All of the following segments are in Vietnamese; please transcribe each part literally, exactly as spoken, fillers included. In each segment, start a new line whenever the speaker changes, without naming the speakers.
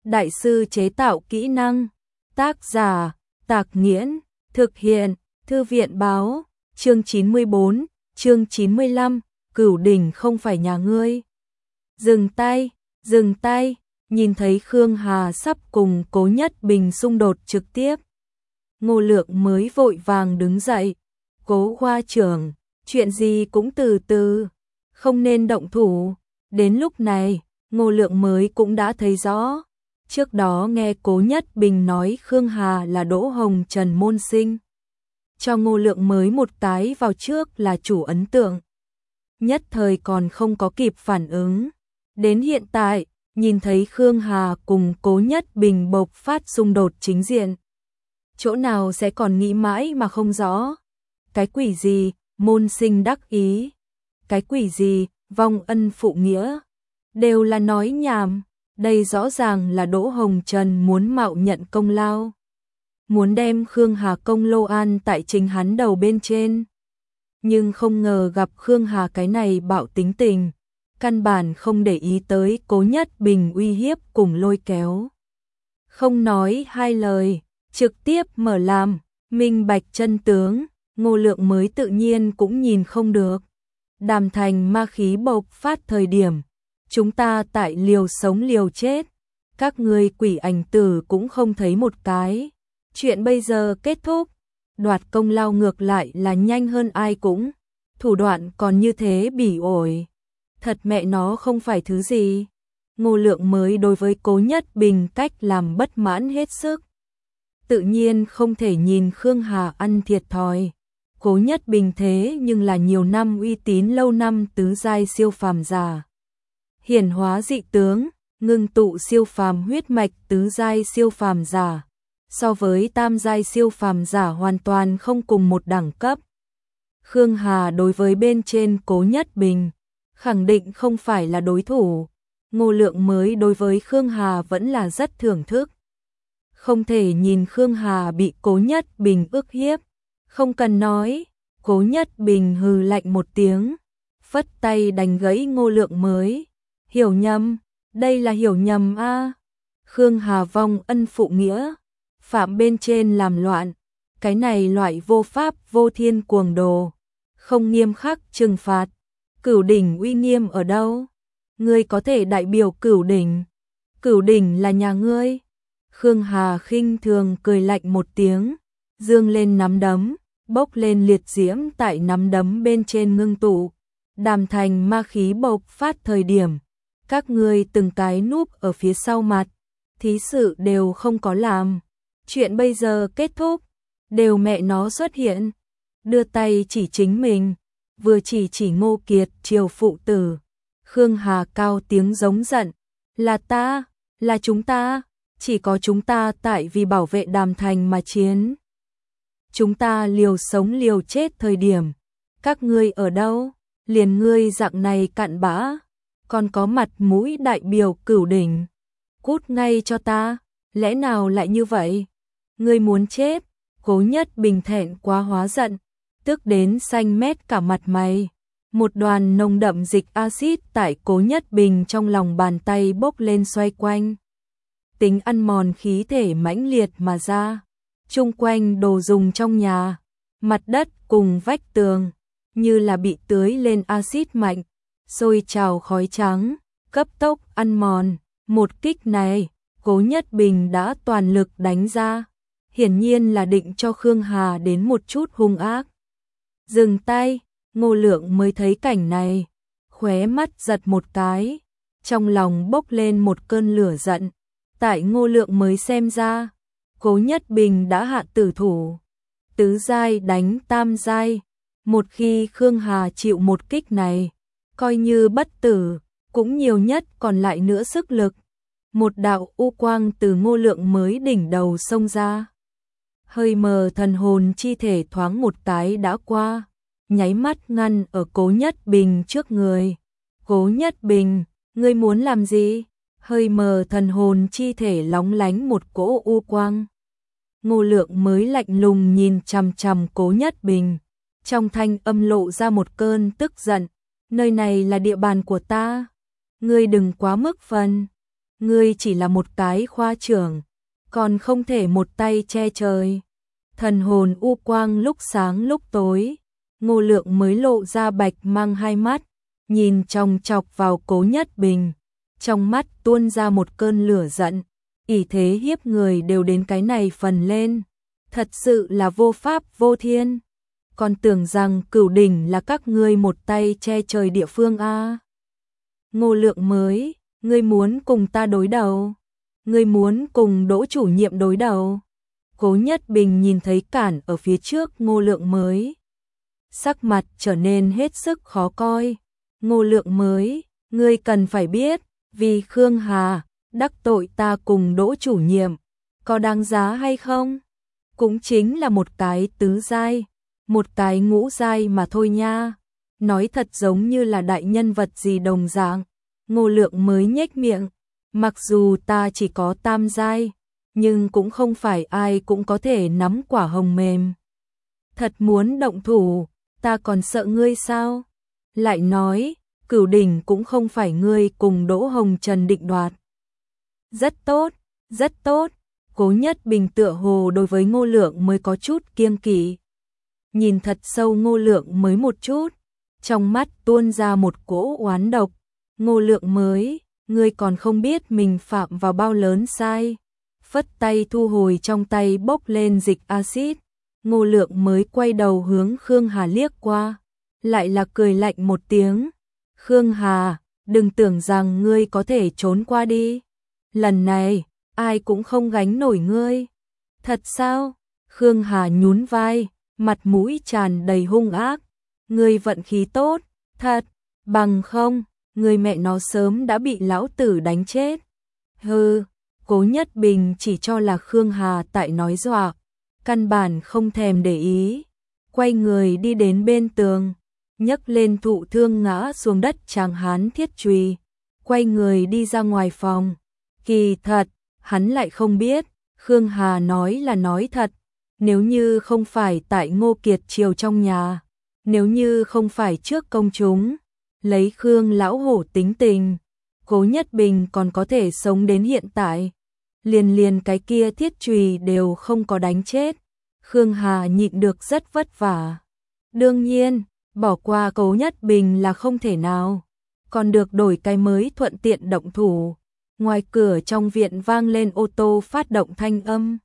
đại sư chế tạo kỹ năng. Tác giả, Tạc Nghiễn, thực hiện, Thư viện báo, chương chín mươi bốn, chương chín mươi lăm, Cửu đỉnh không phải nhà ngươi. Dừng tay, dừng tay, nhìn thấy Khương Hà sắp cùng Cố Nhất Bình xung đột trực tiếp. Ngô Lượng mới vội vàng đứng dậy. Cố khoa trưởng, chuyện gì cũng từ từ, không nên động thủ. Đến lúc này, Ngô Lượng mới cũng đã thấy rõ. Trước đó nghe Cố Nhất Bình nói Khương Hà là Đỗ Hồng Trần môn sinh. Cho Ngô Lượng mới một cái vào trước là chủ ấn tượng. Nhất thời còn không có kịp phản ứng. Đến hiện tại, nhìn thấy Khương Hà cùng Cố Nhất Bình bộc phát xung đột chính diện. Chỗ nào sẽ còn nghĩ mãi mà không rõ. Cái quỷ gì, môn sinh đắc ý. Cái quỷ gì, vong ân phụ nghĩa. Đều là nói nhảm. Đây rõ ràng là Đỗ Hồng Trần muốn mạo nhận công lao. Muốn đem Khương Hà công lô an tại chính hắn đầu bên trên. Nhưng không ngờ gặp Khương Hà cái này bạo tính tình. Căn bản không để ý tới Cố Nhất Bình uy hiếp cùng lôi kéo. Không nói hai lời, trực tiếp mở làm, minh bạch chân tướng, Ngô Lượng mới tự nhiên cũng nhìn không được. Đàm Thành ma khí bộc phát thời điểm, chúng ta tại liều sống liều chết, các ngươi quỷ ảnh tử cũng không thấy một cái. Chuyện bây giờ kết thúc, đoạt công lao ngược lại là nhanh hơn ai cũng, thủ đoạn còn như thế bỉ ổi. Thật mẹ nó không phải thứ gì. Ngô Lượng mới đối với Cố Nhất Bình cách làm bất mãn hết sức. Tự nhiên không thể nhìn Khương Hà ăn thiệt thòi. Cố Nhất Bình thế nhưng là nhiều năm uy tín lâu năm tứ giai siêu phàm giả. Hiển hóa dị tướng, ngưng tụ siêu phàm huyết mạch tứ giai siêu phàm giả. So với tam giai siêu phàm giả hoàn toàn không cùng một đẳng cấp. Khương Hà đối với bên trên Cố Nhất Bình, khẳng định không phải là đối thủ. Ngô Lượng mới đối với Khương Hà vẫn là rất thưởng thức. Không thể nhìn Khương Hà bị Cố Nhất Bình ức hiếp. Không cần nói, Cố Nhất Bình hừ lạnh một tiếng, phất tay đánh gãy Ngô Lượng mới. Hiểu nhầm, đây là hiểu nhầm a. Khương Hà vong ân phụ nghĩa, phạm bên trên làm loạn, cái này loại vô pháp vô thiên cuồng đồ, không nghiêm khắc trừng phạt. Cửu đỉnh uy nghiêm ở đâu? Ngươi có thể đại biểu Cửu đỉnh. Cửu đỉnh là nhà ngươi. Khương Hà khinh thường cười lạnh một tiếng, dương lên nắm đấm, bốc lên liệt diễm tại nắm đấm bên trên ngưng tụ. Đàm Thành ma khí bộc phát thời điểm, các ngươi từng cái núp ở phía sau mặt, thí sự đều không có làm. Chuyện bây giờ kết thúc, đều mẹ nó xuất hiện, đưa tay chỉ chính mình, vừa chỉ chỉ Ngô Kiệt Triều phụ tử. Khương Hà cao tiếng giống giận, là ta, là chúng ta, chỉ có chúng ta tại vì bảo vệ Đàm Thành mà chiến. Chúng ta liều sống liều chết thời điểm, các ngươi ở đâu? Liền ngươi dạng này cặn bã, còn có mặt mũi đại biểu Cửu đỉnh. Cút ngay cho ta, lẽ nào lại như vậy? Ngươi muốn chết? Cố Nhất Bình thẹn quá hóa giận, tức đến xanh mét cả mặt mày. Một đoàn nồng đậm dịch axit tại Cố Nhất Bình trong lòng bàn tay bốc lên xoay quanh. Tính ăn mòn khí thể mãnh liệt mà ra. Chung quanh đồ dùng trong nhà, mặt đất cùng vách tường, như là bị tưới lên axit mạnh, sôi trào khói trắng, cấp tốc ăn mòn. Một kích này, Cố Nhất Bình đã toàn lực đánh ra. Hiển nhiên là định cho Khương Hà đến một chút hung ác. Dừng tay, Ngô Lượng mới thấy cảnh này, khóe mắt giật một cái, trong lòng bốc lên một cơn lửa giận. Tại Ngô Lượng mới xem ra, Cố Nhất Bình đã hạ tử thủ, tứ giai đánh tam giai. Một khi Khương Hà chịu một kích này, coi như bất tử, cũng nhiều nhất còn lại nữa sức lực. Một đạo u quang từ Ngô Lượng mới đỉnh đầu xông ra. Hơi mờ thần hồn chi thể thoáng một cái đã qua, nháy mắt ngăn ở Cố Nhất Bình trước người. Cố Nhất Bình, ngươi muốn làm gì? Hơi mờ thần hồn chi thể lóng lánh một cỗ u quang. Ngô Lượng mới lạnh lùng nhìn chằm chằm Cố Nhất Bình, trong thanh âm lộ ra một cơn tức giận. Nơi này là địa bàn của ta, ngươi đừng quá mức phần. ngươi chỉ là một cái khoa trưởng, còn không thể một tay che trời. Thần hồn u quang lúc sáng lúc tối, Ngô Lượng mới lộ ra bạch mang hai mắt, nhìn chòng chọc vào Cố Nhất Bình, trong mắt tuôn ra một cơn lửa giận, ỷ thế hiếp người đều đến cái này phần lên, thật sự là vô pháp vô thiên. Còn tưởng rằng Cửu Đỉnh là các ngươi một tay che trời địa phương a. Ngô Lượng mới, ngươi muốn cùng ta đối đầu? Ngươi muốn cùng Đỗ chủ nhiệm đối đầu? Cố Nhất Bình nhìn thấy cản ở phía trước Ngô Lượng mới, sắc mặt trở nên hết sức khó coi. Ngô Lượng mới, ngươi cần phải biết, vì Khương Hà, đắc tội ta cùng Đỗ chủ nhiệm, có đáng giá hay không? Cũng chính là một cái tứ giai, một cái ngũ giai mà thôi nha. Nói thật giống như là đại nhân vật gì đồng dạng. Ngô Lượng mới nhếch miệng, mặc dù ta chỉ có tam giai, nhưng cũng không phải ai cũng có thể nắm quả hồng mềm. Thật muốn động thủ, ta còn sợ ngươi sao? Lại nói, Cửu Đỉnh cũng không phải ngươi cùng Đỗ Hồng Trần định đoạt. Rất tốt, rất tốt. Cố Nhất Bình tựa hồ đối với Ngô Lượng mới có chút kiêng kỵ. Nhìn thật sâu Ngô Lượng mới một chút, trong mắt tuôn ra một cỗ oán độc. Ngô Lượng mới, ngươi còn không biết mình phạm vào bao lớn sai. Phất tay thu hồi trong tay bốc lên dịch axit. Ngô Lượng mới quay đầu hướng Khương Hà liếc qua, lại là cười lạnh một tiếng. Khương Hà, đừng tưởng rằng ngươi có thể trốn qua đi. Lần này, ai cũng không gánh nổi ngươi. Thật sao? Khương Hà nhún vai, mặt mũi tràn đầy hung ác. Ngươi vận khí tốt, thật, bằng không, người mẹ nó sớm đã bị lão tử đánh chết. Hừ, Cố Nhất Bình chỉ cho là Khương Hà tại nói dọa, căn bản không thèm để ý. Quay người đi đến bên tường, nhấc lên thụ thương ngã xuống đất tráng hán thiết chùy, quay người đi ra ngoài phòng. Kỳ thật, hắn lại không biết, Khương Hà nói là nói thật. Nếu như không phải tại Ngô Kiệt Triều trong nhà, nếu như không phải trước công chúng, lấy Khương lão hổ tính tình, Cố Nhất Bình còn có thể sống đến hiện tại. Liền liền cái kia thiết chùy đều không có đánh chết, Khương Hà nhịn được rất vất vả. Đương nhiên, bỏ qua Cố Nhất Bình là không thể nào, còn được đổi cái mới thuận tiện động thủ. Ngoài cửa trong viện vang lên ô tô phát động thanh âm.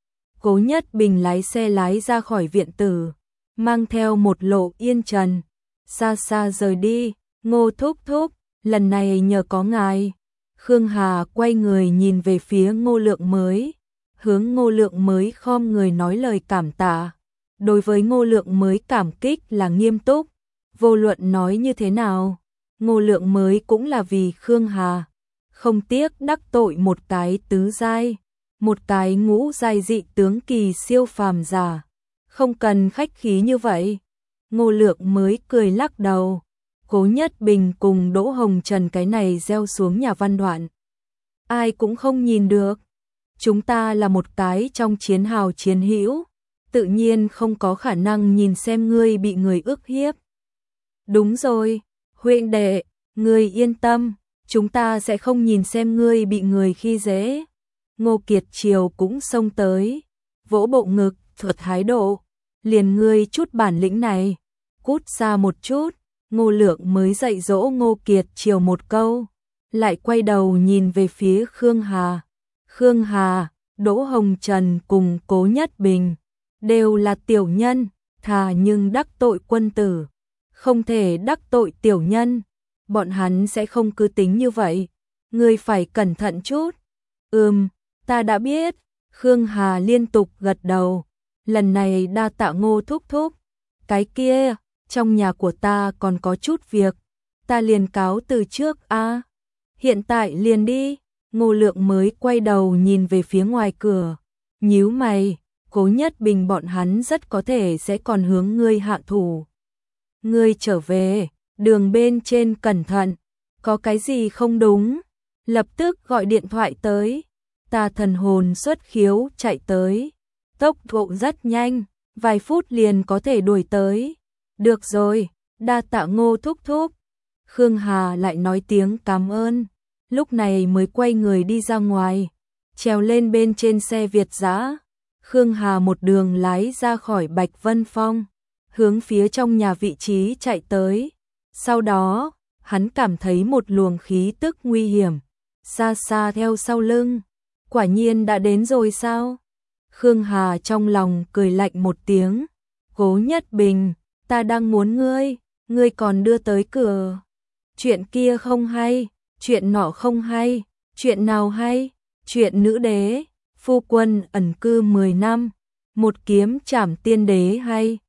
Cố Nhất Bình lái xe lái ra khỏi viện tử, mang theo một lộ yên trần, xa xa rời đi. Ngô thúc thúc, lần này nhờ có ngài. Khương Hà quay người nhìn về phía Ngô Lượng mới, hướng Ngô Lượng mới khom người nói lời cảm tạ. Đối với Ngô Lượng mới cảm kích là nghiêm túc, vô luận nói như thế nào, Ngô Lượng mới cũng là vì Khương Hà, không tiếc đắc tội một cái tứ giai, một cái ngũ giai dị tướng kỳ siêu phàm giả. Không cần khách khí như vậy. Ngô Lượng mới cười lắc đầu. Cố Nhất Bình cùng Đỗ Hồng Trần cái này gieo xuống nhà văn đoạn, ai cũng không nhìn được. Chúng ta là một cái trong chiến hào chiến hữu, tự nhiên không có khả năng nhìn xem ngươi bị người ức hiếp. Đúng rồi, huynh đệ, ngươi yên tâm, chúng ta sẽ không nhìn xem ngươi bị người khi dễ. Ngô Kiệt Triều cũng xông tới, vỗ bộ ngực, thuật thái độ, liền ngươi chút bản lĩnh này, cút xa một chút. Ngô Lượng mới dạy dỗ Ngô Kiệt Triều một câu, lại quay đầu nhìn về phía Khương Hà. Khương Hà, Đỗ Hồng Trần cùng Cố Nhất Bình đều là tiểu nhân, thà nhưng đắc tội quân tử, không thể đắc tội tiểu nhân, bọn hắn sẽ không cứ tính như vậy, ngươi phải cẩn thận chút. Ừm, ta đã biết. Khương Hà liên tục gật đầu, lần này đa tạ Ngô thúc thúc. Cái kia, trong nhà của ta còn có chút việc, ta liền cáo từ trước a. À, hiện tại liền đi. Ngô Lượng mới quay đầu nhìn về phía ngoài cửa, nhíu mày, Cố Nhất Bình bọn hắn rất có thể sẽ còn hướng ngươi hạ thủ. Ngươi trở về, đường bên trên cẩn thận, có cái gì không đúng, lập tức gọi điện thoại tới. Ta thần hồn xuất khiếu chạy tới, tốc độ rất nhanh, vài phút liền có thể đuổi tới. Được rồi, đa tạ Ngô thúc thúc. Khương Hà lại nói tiếng cảm ơn, lúc này mới quay người đi ra ngoài, trèo lên bên trên xe Việt dã. Khương Hà một đường lái ra khỏi Bạch Vân Phong, hướng phía trong nhà vị trí chạy tới. Sau đó, hắn cảm thấy một luồng khí tức nguy hiểm, xa xa theo sau lưng. Quả nhiên đã đến rồi sao? Khương Hà trong lòng cười lạnh một tiếng. Cố Nhất Bình, ta đang muốn ngươi, ngươi còn đưa tới cửa. Chuyện kia không hay, chuyện nọ không hay, chuyện nào hay? Chuyện nữ đế, phu quân ẩn cư mười năm, một kiếm trảm tiên đế hay?